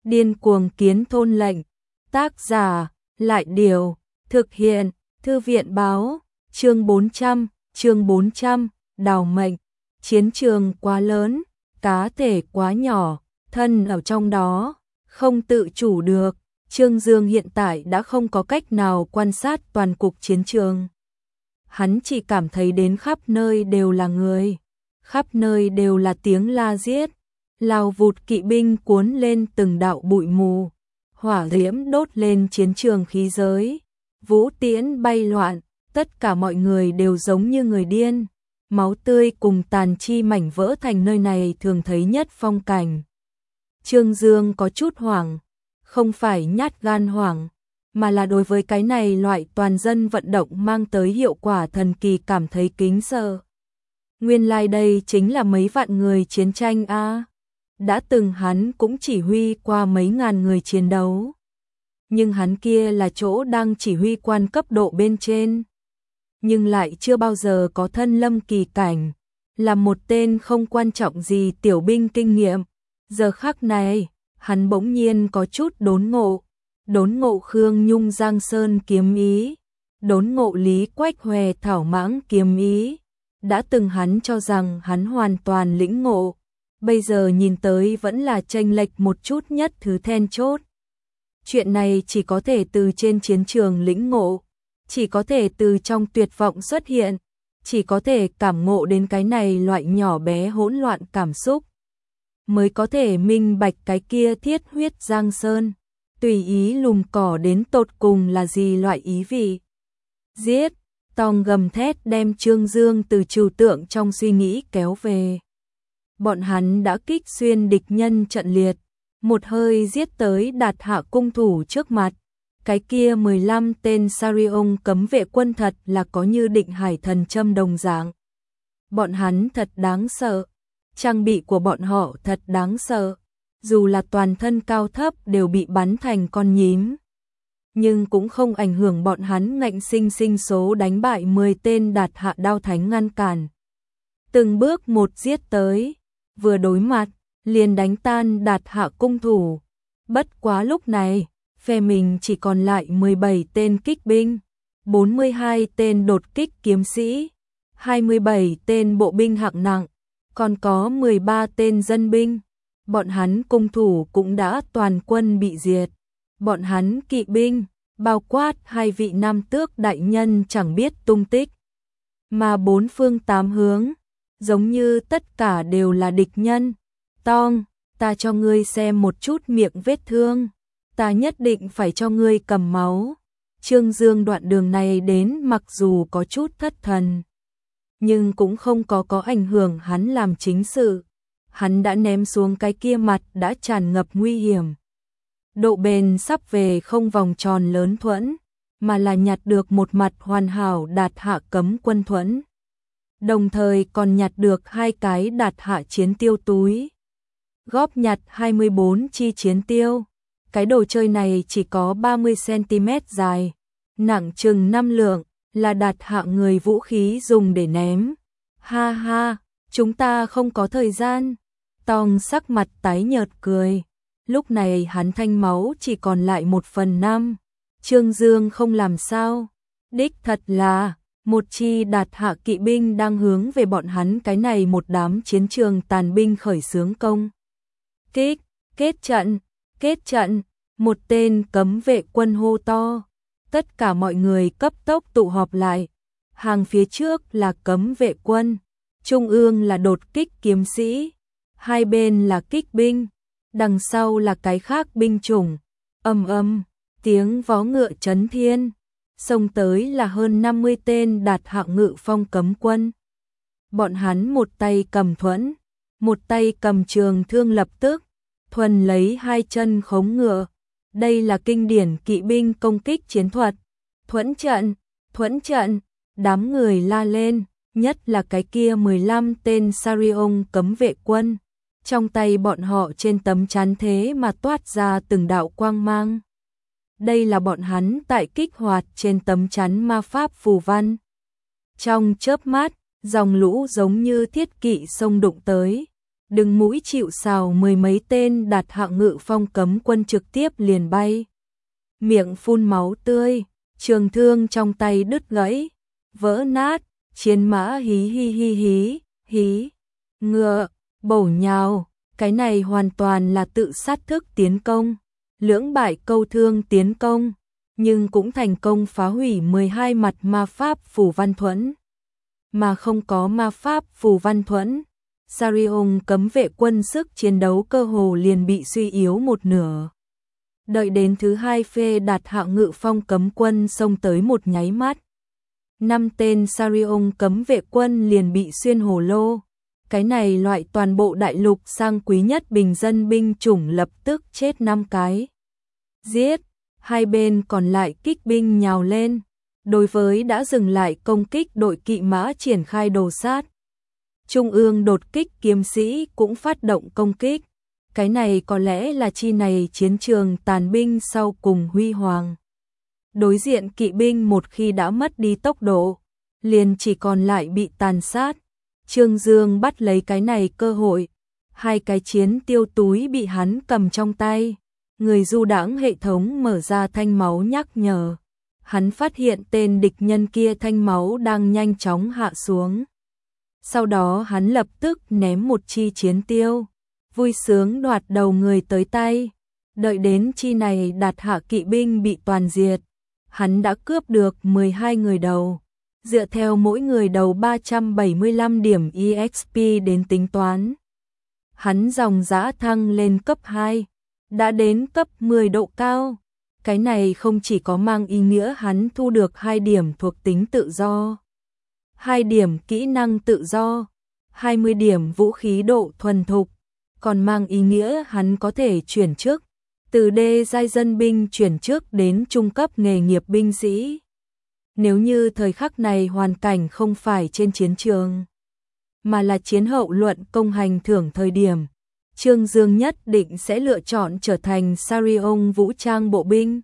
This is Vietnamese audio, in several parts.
Điên cuồng kiến thôn lệnh. Tác giả, Lại Điều. Thực hiện, Thư viện báo. Chương 400, đào mệnh. Chiến trường quá lớn, cá thể quá nhỏ, thân ở trong đó, không tự chủ được. Trương Dương hiện tại đã không có cách nào quan sát toàn cục chiến trường. Hắn chỉ cảm thấy đến khắp nơi đều là người, khắp nơi đều là tiếng la giết, lao vụt kỵ binh cuốn lên từng đạo bụi mù, hỏa diễm đốt lên chiến trường khí giới, vũ tiễn bay loạn, tất cả mọi người đều giống như người điên, máu tươi cùng tàn chi mảnh vỡ thành nơi này thường thấy nhất phong cảnh. Trương Dương có chút hoảng, không phải nhát gan hoảng, mà là đối với cái này loại toàn dân vận động mang tới hiệu quả thần kỳ cảm thấy kính sợ. Nguyên lai đây chính là mấy vạn người chiến tranh a. Đã từng hắn cũng chỉ huy qua mấy ngàn người chiến đấu. Nhưng hắn kia là chỗ đang chỉ huy quan cấp độ bên trên. Nhưng lại chưa bao giờ có thân lâm kỳ cảnh, là một tên không quan trọng gì tiểu binh kinh nghiệm. Giờ khắc này, hắn bỗng nhiên có chút đốn ngộ Khương Nhung Giang Sơn kiếm ý, đốn ngộ Lý Quách Hòe Thảo Mãng kiếm ý. Đã từng hắn cho rằng hắn hoàn toàn lĩnh ngộ, bây giờ nhìn tới vẫn là chênh lệch một chút nhất thứ then chốt. Chuyện này chỉ có thể từ trên chiến trường lĩnh ngộ, chỉ có thể từ trong tuyệt vọng xuất hiện, chỉ có thể cảm ngộ đến cái này loại nhỏ bé hỗn loạn cảm xúc, mới có thể minh bạch cái kia thiết huyết Giang Sơn, tùy ý lùm cỏ đến tột cùng là gì loại ý vị. Giết, Tòng gầm thét đem Trương Dương từ trừu tượng trong suy nghĩ kéo về. Bọn hắn đã kích xuyên địch nhân trận liệt, một hơi giết tới Đạt Hạ cung thủ trước mặt. Cái kia 15 tên Sarion cấm vệ quân thật là có như định hải thần châm đồng dạng. Bọn hắn thật đáng sợ, trang bị của bọn họ thật đáng sợ, dù là toàn thân cao thấp đều bị bắn thành con nhím. Nhưng cũng không ảnh hưởng bọn hắn ngạnh sinh số đánh bại 10 tên Đạt Hạ đao thánh ngăn cản. Từng bước một giết tới, vừa đối mặt, liền đánh tan Đạt Hạ cung thủ. Bất quá lúc này, phe mình chỉ còn lại 17 tên kích binh, 42 tên đột kích kiếm sĩ, 27 tên bộ binh hạng nặng, còn có 13 tên dân binh. Bọn hắn cung thủ cũng đã toàn quân bị diệt. Bọn hắn kỵ binh, bao quát 2 vị nam tước đại nhân chẳng biết tung tích. Mà 4 phương 8 hướng, giống như tất cả đều là địch nhân. Tong, ta cho ngươi xem một chút miệng vết thương, ta nhất định phải cho ngươi cầm máu. Trương Dương đoạn đường này đến mặc dù có chút thất thần, nhưng cũng không có ảnh hưởng hắn làm chính sự. Hắn đã ném xuống cái kia mặt đã tràn ngập nguy hiểm. Độ bền sắp về không vòng tròn lớn thuẫn, mà là nhặt được một mặt hoàn hảo Đạt Hạ cấm quân thuẫn. Đồng thời còn nhặt được 2 cái Đạt Hạ chiến tiêu túi. Góp nhặt 24 chi chiến tiêu. Cái đồ chơi này chỉ có 30cm dài, nặng chừng 5 lượng, là Đạt Hạ người vũ khí dùng để ném. Ha ha, chúng ta không có thời gian. Tong sắc mặt tái nhợt cười. Lúc này hắn thanh máu chỉ còn lại 1/5. Trương Dương không làm sao. Đích thật là, một chi Đạt Hạ kỵ binh đang hướng về bọn hắn cái này một đám chiến trường tàn binh khởi xướng công kích. Kết trận, một tên cấm vệ quân hô to. Tất cả mọi người cấp tốc tụ họp lại. Hàng phía trước là cấm vệ quân, trung ương là đột kích kiếm sĩ, hai bên là kích binh, đằng sau là cái khác binh chủng. Ầm, tiếng vó ngựa chấn thiên, xông tới là hơn 50 tên Đạt Hạ ngự phong cấm quân. Bọn hắn một tay cầm thuẫn, một tay cầm trường thương, lập tức thuần lấy 2 chân khống ngựa. Đây là kinh điển kỵ binh công kích chiến thuật. Thuẫn trận, đám người la lên, nhất là cái kia 15 tên Sarion cấm vệ quân. Trong tay bọn họ trên tấm chắn thế mà toát ra từng đạo quang mang. Đây là bọn hắn tại kích hoạt trên tấm chắn ma pháp phù văn. Trong chớp mắt, dòng lũ giống như thiết kỵ xông đụng tới, Đừng mũi chịu sào, mười mấy tên Đạt Hạ Ngự Phong cấm quân trực tiếp liền bay. Miệng phun máu tươi, trường thương trong tay đứt gãy, vỡ nát, chiến mã hí hí hí hí, hí, ngựa, bổ nhào, cái này hoàn toàn là tự sát thức tiến công, lưỡng bại câu thương tiến công, nhưng cũng thành công phá hủy 12 mặt ma pháp phù văn thuẫn. Mà không có ma pháp phù văn thuẫn, Sarion cấm vệ quân sức chiến đấu cơ hồ liền bị suy yếu một nửa. Đợi đến thứ hai phê Đạt Hạ Ngự Phong cấm quân xông tới một nháy mắt. 5 tên Sarion cấm vệ quân liền bị xuyên hồ lô. Cái này loại toàn bộ đại lục sang quý nhất bình dân binh chủng lập tức chết 5 cái. Giết, hai bên còn lại kích binh nhào lên. Đối với đã dừng lại công kích đội kỵ mã triển khai đồ sát. Trung ương đột kích kiếm sĩ cũng phát động công kích. Cái này có lẽ là chi này chiến trường tàn binh sau cùng huy hoàng. Đối diện kỵ binh một khi đã mất đi tốc độ, liền chỉ còn lại bị tàn sát. Trương Dương bắt lấy cái này cơ hội, hai cái chiến tiêu túi bị hắn cầm trong tay. Người du đãng hệ thống mở ra thanh máu nhắc nhở. Hắn phát hiện tên địch nhân kia thanh máu đang nhanh chóng hạ xuống. Sau đó hắn lập tức ném một chi chiến tiêu, vui sướng đoạt đầu người tới tay. Đợi đến chi này Đạt Hạ kỵ binh bị toàn diệt, hắn đã cướp được 12 người đầu. Dựa theo mỗi người đầu 375 điểm EXP đến tính toán, hắn dòng dã thăng lên cấp 2, đã đến cấp 10 độ cao. Cái này không chỉ có mang ý nghĩa hắn thu được 2 điểm thuộc tính tự do, 2 điểm kỹ năng tự do, 20 điểm vũ khí độ thuần thục, còn mang ý nghĩa hắn có thể chuyển chức, từ đê giai dân binh chuyển chức đến trung cấp nghề nghiệp binh sĩ. Nếu như thời khắc này hoàn cảnh không phải trên chiến trường, mà là chiến hậu luận công hành thưởng thời điểm, Trương Dương nhất định sẽ lựa chọn trở thành Sarion vũ trang bộ binh.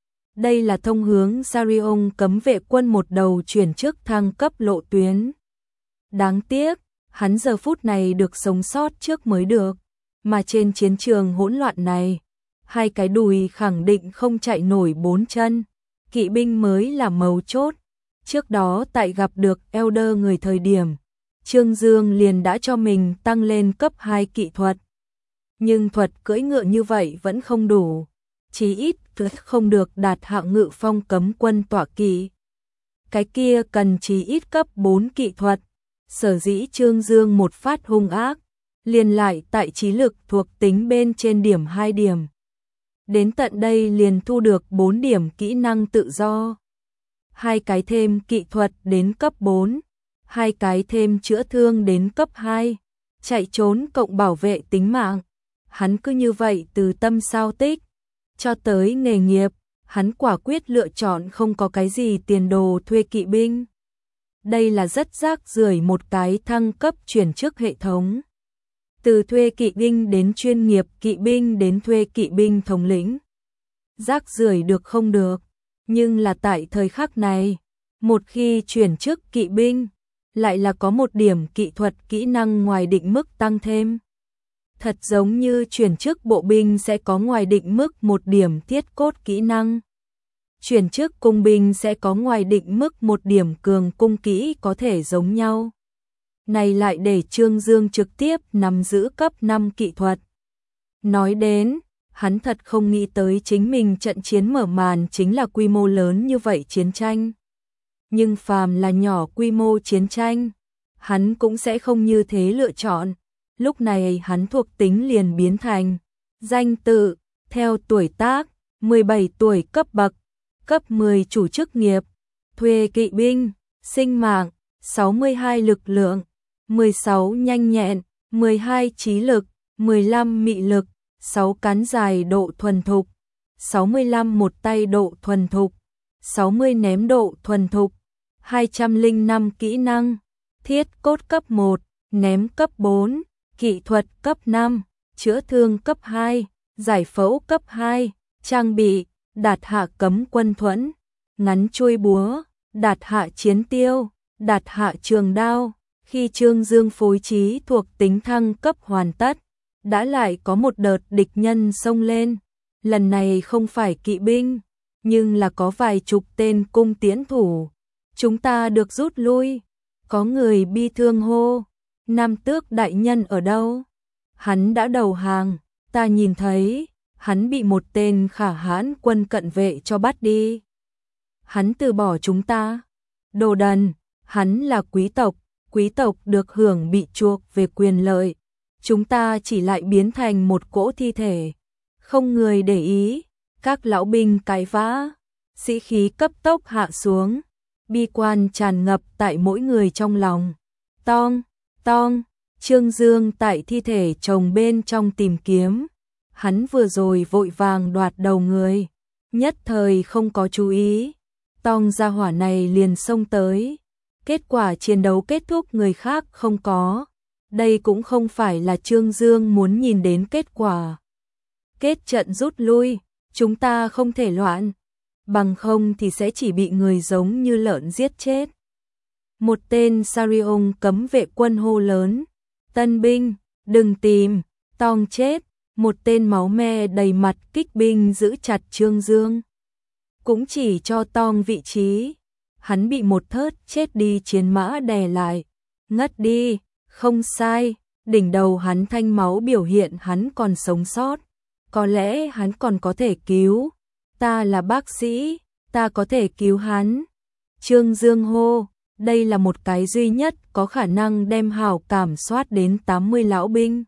Đây là thông hướng Sarion cấm vệ quân một đầu chuyển chức thăng cấp lộ tuyến. Đáng tiếc, hắn giờ phút này được sống sót trước mới được, mà trên chiến trường hỗn loạn này, hai cái đùi khẳng định không chạy nổi 4 chân, kỵ binh mới là mấu chốt. Trước đó tại gặp được Elder người thời điểm, Trương Dương liền đã cho mình tăng lên cấp 2 kỵ thuật. Nhưng thuật cưỡi ngựa như vậy vẫn không đủ, chí ít không được Đạt Hạ Ngự Phong cấm quân tọa kỵ. Cái kia cần chí ít cấp 4 kỵ thuật. Sở dĩ Trương Dương một phát hung ác, liền lại tại trí lực thuộc tính bên trên điểm 2 điểm. Đến tận đây liền thu được 4 điểm kỹ năng tự do. 2 cái thêm kỵ thuật đến cấp 4, 2 cái thêm chữa thương đến cấp 2, chạy trốn cộng bảo vệ tính mạng. Hắn cứ như vậy từ tâm sao tích cho tới nghề nghiệp, hắn quả quyết lựa chọn không có cái gì tiền đồ thuê kỵ binh. Đây là rất rác rưởi một cái thăng cấp chuyển chức hệ thống. Từ thuê kỵ binh đến chuyên nghiệp kỵ binh đến thuê kỵ binh thống lĩnh. Rác rưởi được không được, nhưng là tại thời khắc này, một khi chuyển chức kỵ binh, lại là có một điểm kỹ thuật kỹ năng ngoài định mức tăng thêm. Thật giống như chuyển chức bộ binh sẽ có ngoài định mức một điểm thiết cốt kỹ năng. Chuyển chức cung binh sẽ có ngoài định mức một điểm cường cung kỹ có thể giống nhau. Này lại để Trương Dương trực tiếp nắm giữ cấp 5 kỹ thuật. Nói đến, hắn thật không nghĩ tới chính mình trận chiến mở màn chính là quy mô lớn như vậy chiến tranh. Nhưng phàm là nhỏ quy mô chiến tranh, hắn cũng sẽ không như thế lựa chọn. Lúc này hắn thuộc tính liền biến thành danh tự, theo tuổi tác, 17 tuổi cấp bậc, cấp 10 chủ chức nghiệp, thuê kỵ binh, sinh mạng, 62 lực lượng, 16 nhanh nhẹn, 12 trí lực, 15 mị lực, 6 cán dài độ thuần thục, 65 một tay độ thuần thục, 60 ném độ thuần thục, 205 kỹ năng, thiết cốt cấp 1, ném cấp 4, kỹ thuật cấp 5, chữa thương cấp 2, giải phẫu cấp 2, trang bị, Đạt Hạ cấm quân thuẫn, ngắn chuôi búa, Đạt Hạ chiến tiêu, Đạt Hạ trường đao, Khi Trương Dương phối trí thuộc tính thăng cấp hoàn tất, đã lại có một đợt địch nhân xông lên. Lần này không phải kỵ binh, nhưng là có vài chục tên cung tiễn thủ. Chúng ta được rút lui. Có người bi thương hô, Nam Tước đại nhân ở đâu? Hắn đã đầu hàng, ta nhìn thấy, hắn bị một tên khả hãn quân cận vệ cho bắt đi. Hắn từ bỏ chúng ta. Đồ đần, hắn là quý tộc được hưởng bị chuộc về quyền lợi. Chúng ta chỉ lại biến thành một cỗ thi thể. Không người để ý, các lão binh cãi vã, sĩ khí cấp tốc hạ xuống, bi quan tràn ngập tại mỗi người trong lòng. Tong, Trương Dương tại thi thể chồng bên trong tìm kiếm. Hắn vừa rồi vội vàng đoạt đầu người, nhất thời không có chú ý. Tong gia hỏa này liền xông tới. Kết quả chiến đấu kết thúc người khác không có. Đây cũng không phải là Trương Dương muốn nhìn đến kết quả. Kết trận rút lui, chúng ta không thể loạn. Bằng không thì sẽ chỉ bị người giống như lợn giết chết. Một tên Sarion cấm vệ quân hô lớn. Tân binh, đừng tìm, Tong chết. Một tên máu me đầy mặt kích binh giữ chặt Trương Dương. Cũng chỉ cho Tong vị trí. Hắn bị một thớt chết đi chiến mã đè lại. Ngất đi, không sai. Đỉnh đầu hắn thanh máu biểu hiện hắn còn sống sót. Có lẽ hắn còn có thể cứu. Ta là bác sĩ, ta có thể cứu hắn. Trương Dương hô, đây là một cái duy nhất có khả năng đem hảo cảm soát đến 80 lão binh.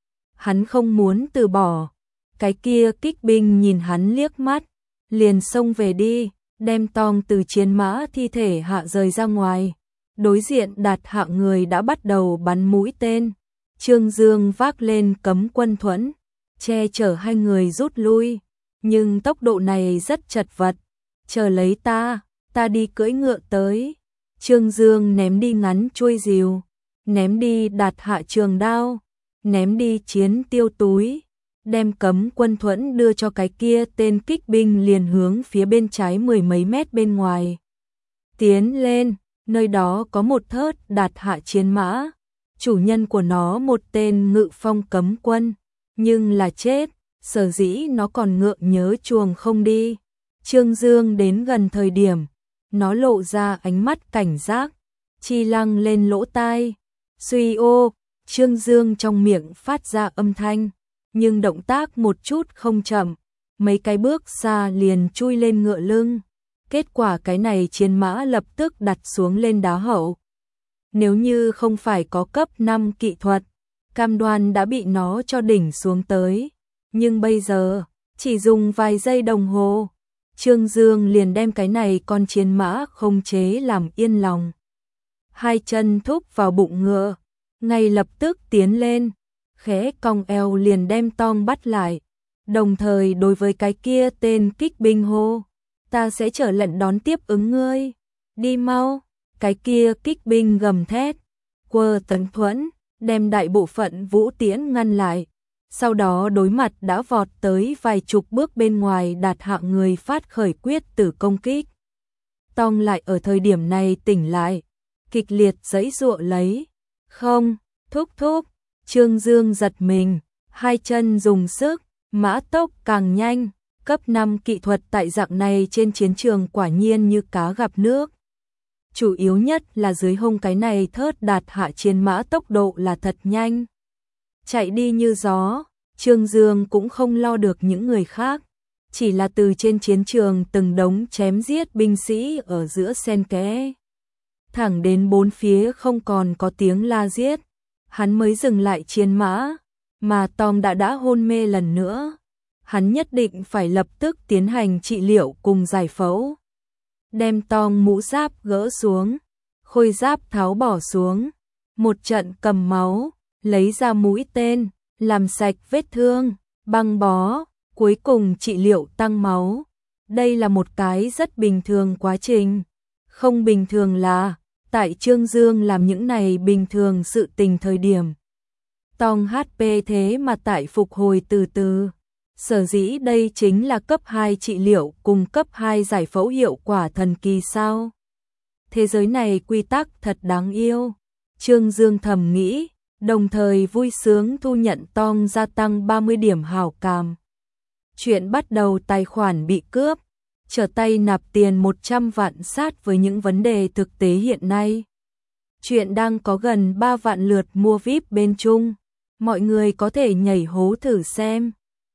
Hắn không muốn từ bỏ. Cái kia kích binh nhìn hắn liếc mắt, liền xông về đi, đem Tong từ chiến mã thi thể hạ rời ra ngoài. Đối diện Đạt Hạ người đã bắt đầu bắn mũi tên. Trương Dương vác lên cấm quân thuẫn, che chở hai người rút lui. Nhưng tốc độ này rất chật vật. Chờ lấy ta đi cưỡi ngựa tới. Trương Dương ném đi ngắn chuôi rìu, ném đi Đạt Hạ trường đao, ném đi chiến tiêu túi, đem cấm quân thuẫn đưa cho cái kia tên kích binh liền hướng phía bên trái 10 mấy mét bên ngoài. Tiến lên, nơi đó có một thớt Đạt Hạ chiến mã, chủ nhân của nó một tên ngự phong cấm quân, nhưng là chết, sở dĩ nó còn ngượng nhớ chuồng không đi. Trương Dương đến gần thời điểm, nó lộ ra ánh mắt cảnh giác, chi lăng lên lỗ tai. Suy ô, Trương Dương trong miệng phát ra âm thanh, nhưng động tác một chút không chậm, mấy cái bước xa liền chui lên ngựa lưng. Kết quả cái này chiến mã lập tức đặt xuống lên đá hậu. Nếu như không phải có cấp 5 kỹ thuật, cam đoan đã bị nó cho đỉnh xuống tới. Nhưng bây giờ, chỉ dùng vài giây đồng hồ, Trương Dương liền đem cái này con chiến mã không chế làm yên lòng. Hai chân thúc vào bụng ngựa, ngay lập tức tiến lên, khẽ cong eo liền đem Tong bắt lại. Đồng thời đối với cái kia tên kích binh hô, ta sẽ trở lệnh đón tiếp ứng ngươi. Đi mau, cái kia kích binh gầm thét, quơ tấn thuẫn, đem đại bộ phận vũ tiễn ngăn lại. Sau đó đối mặt đã vọt tới vài chục bước bên ngoài Đạt Hạ người phát khởi quyết tử công kích. Tong lại ở thời điểm này tỉnh lại, kịch liệt giãy giụa lấy. Không, thúc, Trương Dương giật mình, hai chân dùng sức, mã tốc càng nhanh, cấp 5 kỹ thuật tại dạng này trên chiến trường quả nhiên như cá gặp nước. Chủ yếu nhất là dưới hông cái này thớt Đạt Hạ chiến mã tốc độ là thật nhanh. Chạy đi như gió, Trương Dương cũng không lo được những người khác, chỉ là từ trên chiến trường từng đống chém giết binh sĩ ở giữa xen kẽ. Thẳng đến bốn phía không còn có tiếng la giết, hắn mới dừng lại chiến mã, mà Tong đã hôn mê lần nữa. Hắn nhất định phải lập tức tiến hành trị liệu cùng giải phẫu. Đem Tong mũ giáp gỡ xuống, khôi giáp tháo bỏ xuống, một trận cầm máu, lấy ra mũi tên, làm sạch vết thương, băng bó, cuối cùng trị liệu tăng máu. Đây là một cái rất bình thường quá trình. Không bình thường là, tại Trương Dương làm những này bình thường sự tình thời điểm. Tong HP thế mà tại phục hồi từ từ. Sở dĩ đây chính là cấp 2 trị liệu cùng cấp 2 giải phẫu hiệu quả thần kỳ sao. Thế giới này quy tắc thật đáng yêu. Trương Dương thầm nghĩ, đồng thời vui sướng thu nhận Tong gia tăng 30 điểm hảo cảm. Chuyện bắt đầu tài khoản bị cướp, trở tay nạp tiền 100 vạn sát với những vấn đề thực tế hiện nay. Chuyện đang có gần 3 vạn lượt mua VIP bên Trung, mọi người có thể nhảy hố thử xem.